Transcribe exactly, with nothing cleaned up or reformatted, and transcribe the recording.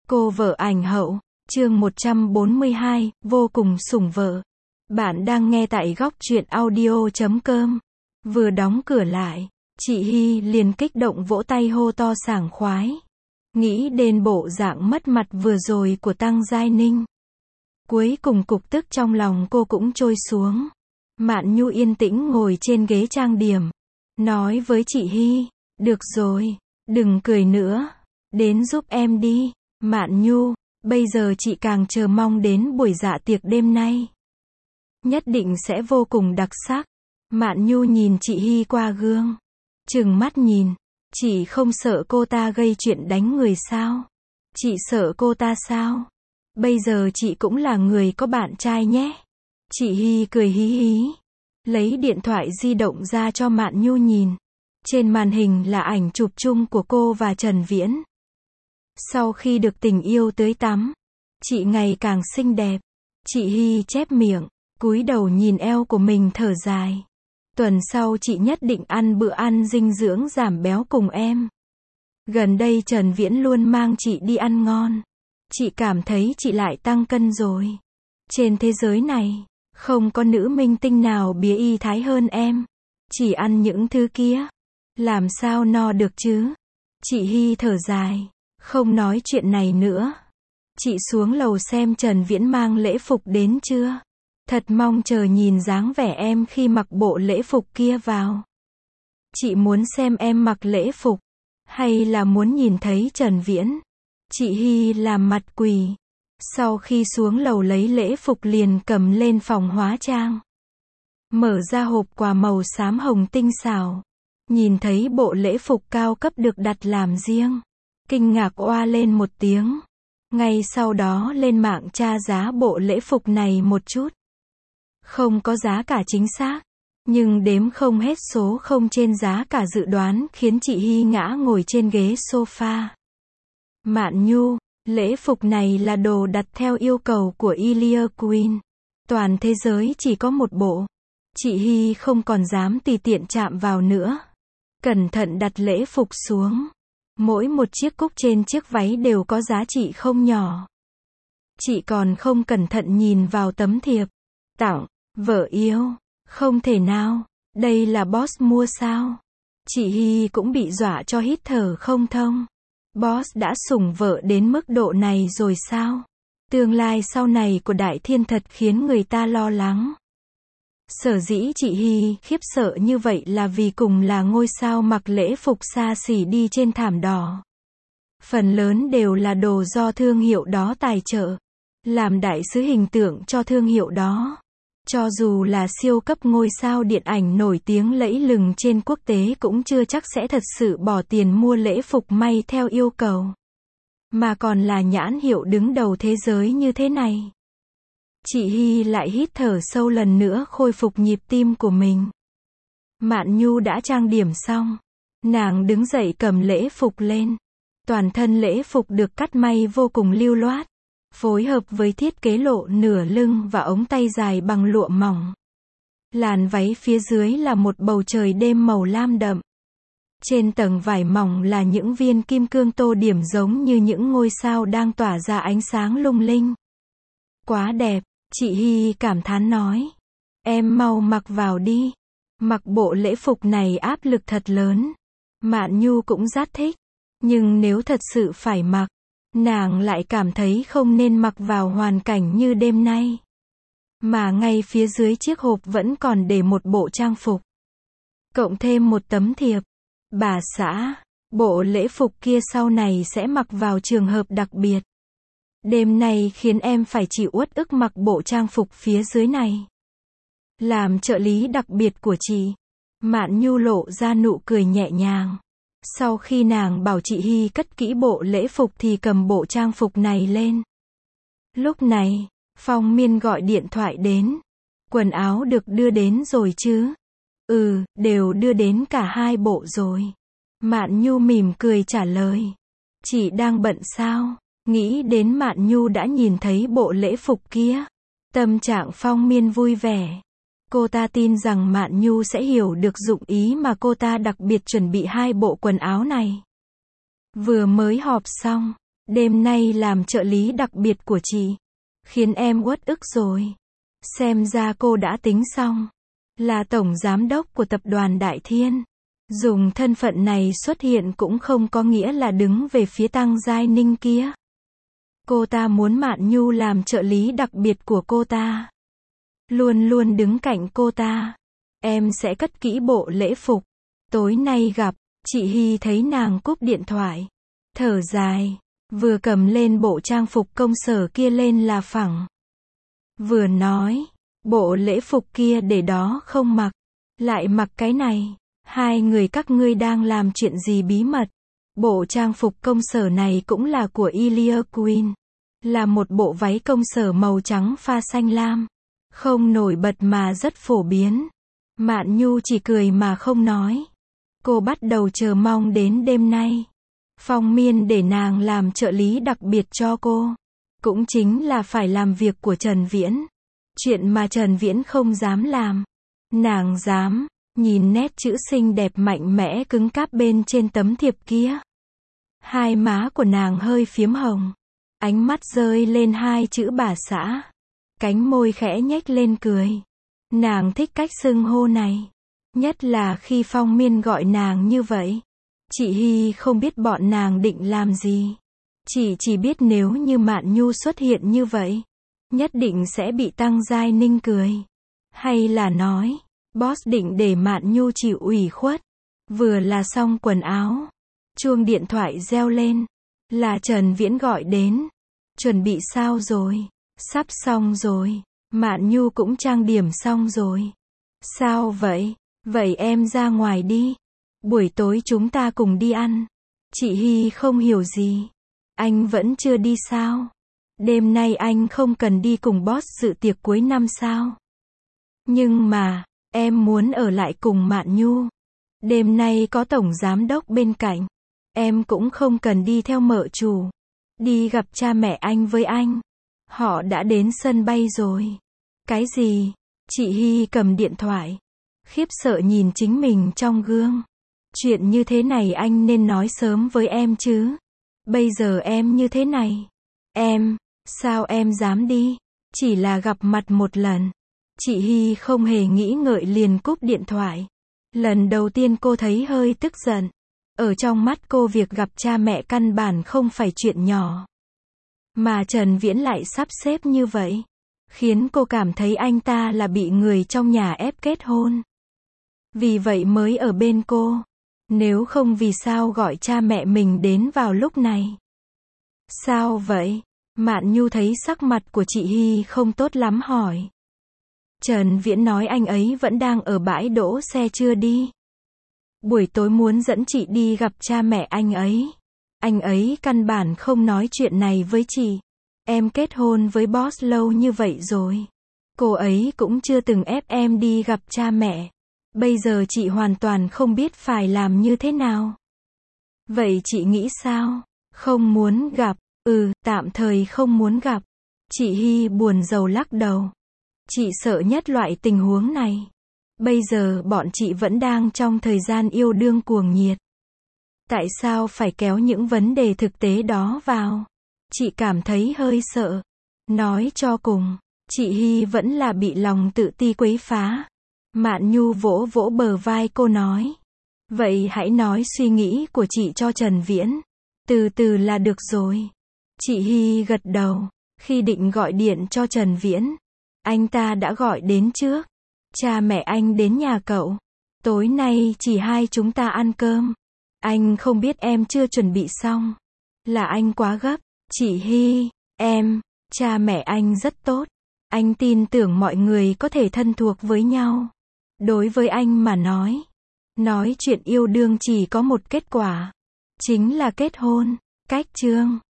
Cô vợ ảnh hậu, chương một trăm bốn mươi hai, vô cùng sủng vợ. Bạn đang nghe tại góc truyện audio chấm com. Vừa đóng cửa lại, chị Hy liền kích động vỗ tay hô to sảng khoái. Nghĩ đến bộ dạng mất mặt vừa rồi của Tăng Giai Ninh. Cuối cùng cục tức trong lòng cô cũng trôi xuống. Mạn Nhu yên tĩnh ngồi trên ghế trang điểm. Nói với chị Hy, được rồi, đừng cười nữa, đến giúp em đi. Mạn Nhu, bây giờ chị càng chờ mong đến buổi dạ tiệc đêm nay. Nhất định sẽ vô cùng đặc sắc. Mạn Nhu nhìn chị Hy qua gương. Trừng mắt nhìn. Chị không sợ cô ta gây chuyện đánh người sao? Chị sợ cô ta sao? Bây giờ chị cũng là người có bạn trai nhé. Chị Hy cười hí hí. Lấy điện thoại di động ra cho Mạn Nhu nhìn. Trên màn hình là ảnh chụp chung của cô và Trần Viễn. Sau khi được tình yêu tưới tắm, chị ngày càng xinh đẹp. Chị Hy chép miệng, cúi đầu nhìn eo của mình thở dài. Tuần sau chị nhất định ăn bữa ăn dinh dưỡng giảm béo cùng em. Gần đây Trần Viễn luôn mang chị đi ăn ngon. Chị cảm thấy chị lại tăng cân rồi. Trên thế giới này, không có nữ minh tinh nào bía y thái hơn em. Chỉ ăn những thứ kia, làm sao no được chứ? Chị Hy thở dài, không nói chuyện này nữa. Chị xuống lầu xem Trần Viễn mang lễ phục đến chưa. Thật mong chờ nhìn dáng vẻ em khi mặc bộ lễ phục kia vào. Chị muốn xem em mặc lễ phục, hay là muốn nhìn thấy Trần Viễn? Chị Hy làm mặt quỳ. Sau khi xuống lầu lấy lễ phục liền cầm lên phòng hóa trang. Mở ra hộp quà màu xám hồng tinh xảo. Nhìn thấy bộ lễ phục cao cấp được đặt làm riêng. Kinh ngạc oa lên một tiếng. Ngay sau đó lên mạng tra giá bộ lễ phục này một chút. Không có giá cả chính xác, nhưng đếm không hết số không trên giá cả dự đoán khiến chị Hy ngã ngồi trên ghế sofa. Mạn Nhu, lễ phục này là đồ đặt theo yêu cầu của Ilia Queen. Toàn thế giới chỉ có một bộ. Chị Hy không còn dám tùy tiện chạm vào nữa. Cẩn thận đặt lễ phục xuống. Mỗi một chiếc cúc trên chiếc váy đều có giá trị không nhỏ. Chị còn không cẩn thận nhìn vào tấm thiệp. Tặng, vợ yêu. Không thể nào, đây là boss mua sao? Chị Hy cũng bị dọa cho hít thở không thông. Boss đã sủng vợ đến mức độ này rồi sao? Tương lai sau này của Đại Thiên thật khiến người ta lo lắng. Sở dĩ chị Hy khiếp sợ như vậy là vì cùng là ngôi sao mặc lễ phục xa xỉ đi trên thảm đỏ. Phần lớn đều là đồ do thương hiệu đó tài trợ. Làm đại sứ hình tượng cho thương hiệu đó. Cho dù là siêu cấp ngôi sao điện ảnh nổi tiếng lẫy lừng trên quốc tế cũng chưa chắc sẽ thật sự bỏ tiền mua lễ phục may theo yêu cầu. Mà còn là nhãn hiệu đứng đầu thế giới như thế này. Chị Hy lại hít thở sâu lần nữa khôi phục nhịp tim của mình. Mạn Nhu đã trang điểm xong. Nàng đứng dậy cầm lễ phục lên. Toàn thân lễ phục được cắt may vô cùng lưu loát. Phối hợp với thiết kế lộ nửa lưng và ống tay dài bằng lụa mỏng. Làn váy phía dưới là một bầu trời đêm màu lam đậm. Trên tầng vải mỏng là những viên kim cương tô điểm giống như những ngôi sao đang tỏa ra ánh sáng lung linh. Quá đẹp, chị Hy cảm thán nói. Em mau mặc vào đi. Mặc bộ lễ phục này áp lực thật lớn. Mạn Nhu cũng rất thích. Nhưng nếu thật sự phải mặc, nàng lại cảm thấy không nên mặc vào hoàn cảnh như đêm nay. Mà ngay phía dưới chiếc hộp vẫn còn để một bộ trang phục. Cộng thêm một tấm thiệp. Bà xã, bộ lễ phục kia sau này sẽ mặc vào trường hợp đặc biệt. Đêm nay khiến em phải chịu uất ức mặc bộ trang phục phía dưới này. Làm trợ lý đặc biệt của chị. Mạn Nhu lộ ra nụ cười nhẹ nhàng. Sau khi nàng bảo chị Hy cất kỹ bộ lễ phục thì cầm bộ trang phục này lên. Lúc này, Phong Miên gọi điện thoại đến. Quần áo được đưa đến rồi chứ? Ừ, đều đưa đến cả hai bộ rồi. Mạn Nhu mỉm cười trả lời. Chị đang bận sao? Nghĩ đến Mạn Nhu đã nhìn thấy bộ lễ phục kia. Tâm trạng Phong Miên vui vẻ. Cô ta tin rằng Mạn Nhu sẽ hiểu được dụng ý mà cô ta đặc biệt chuẩn bị hai bộ quần áo này. Vừa mới họp xong, Đêm nay làm trợ lý đặc biệt của chị. Khiến em uất ức rồi. Xem ra cô đã tính xong. Là tổng giám đốc của tập đoàn Đại Thiên. Dùng thân phận này xuất hiện cũng không có nghĩa là đứng về phía Tăng Giai Ninh kia. Cô ta muốn Mạn Nhu làm trợ lý đặc biệt của cô ta. Luôn luôn đứng cạnh cô ta. Em sẽ cất kỹ bộ lễ phục. Tối nay gặp, chị Hy thấy nàng cúp điện thoại. Thở dài, vừa cầm lên bộ trang phục công sở kia lên là phẳng. Vừa nói, bộ lễ phục kia để đó không mặc, lại mặc cái này. Hai người các ngươi đang làm chuyện gì bí mật? Bộ trang phục công sở này cũng là của Ilia Queen. Là một bộ váy công sở màu trắng pha xanh lam. Không nổi bật mà rất phổ biến. Mạn Nhu chỉ cười mà không nói. Cô bắt đầu chờ mong đến đêm nay. Phong Miên để nàng làm trợ lý đặc biệt cho cô. Cũng chính là phải làm việc của Trần Viễn. Chuyện mà Trần Viễn không dám làm. Nàng dám. Nhìn nét chữ xinh đẹp mạnh mẽ cứng cáp bên trên tấm thiệp kia. Hai má của nàng hơi phiếm hồng. Ánh mắt rơi lên hai chữ bà xã. Cánh môi khẽ nhếch lên cười. Nàng thích cách xưng hô này. Nhất là khi Phong Miên gọi nàng như vậy. Chị Hy không biết bọn nàng định làm gì. Chị chỉ biết nếu như Mạn Nhu xuất hiện như vậy. Nhất định sẽ bị Tăng Giai Ninh cười. Hay là nói. Boss định để Mạn Nhu chịu ủy khuất. Vừa là xong quần áo. Chuông điện thoại reo lên. Là Trần Viễn gọi đến. Chuẩn bị sao rồi? Sắp xong rồi. Mạn Nhu cũng trang điểm xong rồi. Sao vậy? Vậy em ra ngoài đi. Buổi tối chúng ta cùng đi ăn. Chị Hy không hiểu gì. Anh vẫn chưa đi sao? Đêm nay anh không cần đi cùng boss dự tiệc cuối năm sao? Nhưng mà, em muốn ở lại cùng Mạn Nhu. Đêm nay có tổng giám đốc bên cạnh. Em cũng không cần đi theo mợ chủ. Đi gặp cha mẹ anh với anh. Họ đã đến sân bay rồi. Cái gì? Chị Hy cầm điện thoại. Khiếp sợ nhìn chính mình trong gương. Chuyện như thế này anh nên nói sớm với em chứ. Bây giờ em như thế này. Em, sao em dám đi? Chỉ là gặp mặt một lần. Chị Hy không hề nghĩ ngợi liền cúp điện thoại. Lần đầu tiên cô thấy hơi tức giận. Ở trong mắt cô việc gặp cha mẹ căn bản không phải chuyện nhỏ. Mà Trần Viễn lại sắp xếp như vậy. Khiến cô cảm thấy anh ta là bị người trong nhà ép kết hôn. Vì vậy mới ở bên cô. Nếu không vì sao gọi cha mẹ mình đến vào lúc này. Sao vậy? Mạn Nhu thấy sắc mặt của chị Hy không tốt lắm hỏi. Trần Viễn nói anh ấy vẫn đang ở bãi đỗ xe chưa đi. Buổi tối muốn dẫn chị đi gặp cha mẹ anh ấy. Anh ấy căn bản không nói chuyện này với chị. Em kết hôn với boss lâu như vậy rồi. Cô ấy cũng chưa từng ép em đi gặp cha mẹ. Bây giờ chị hoàn toàn không biết phải làm như thế nào. Vậy chị nghĩ sao? Không muốn gặp. Ừ, tạm thời không muốn gặp. Chị Hy buồn rầu lắc đầu. Chị sợ nhất loại tình huống này. Bây giờ bọn chị vẫn đang trong thời gian yêu đương cuồng nhiệt. Tại sao phải kéo những vấn đề thực tế đó vào? Chị cảm thấy hơi sợ. Nói cho cùng, chị Hy vẫn là bị lòng tự ti quấy phá. Mạn Nhu vỗ vỗ bờ vai cô nói. Vậy hãy nói suy nghĩ của chị cho Trần Viễn. Từ từ là được rồi. Chị Hy gật đầu. Khi định gọi điện cho Trần Viễn, anh ta đã gọi đến trước. Cha mẹ anh đến nhà cậu. Tối nay chỉ hai chúng ta ăn cơm. Anh không biết em chưa chuẩn bị xong. Là anh quá gấp. Chị Hy, em, cha mẹ anh rất tốt. Anh tin tưởng mọi người có thể thân thuộc với nhau. Đối với anh mà nói, nói chuyện yêu đương chỉ có một kết quả. Chính là kết hôn. Cách chương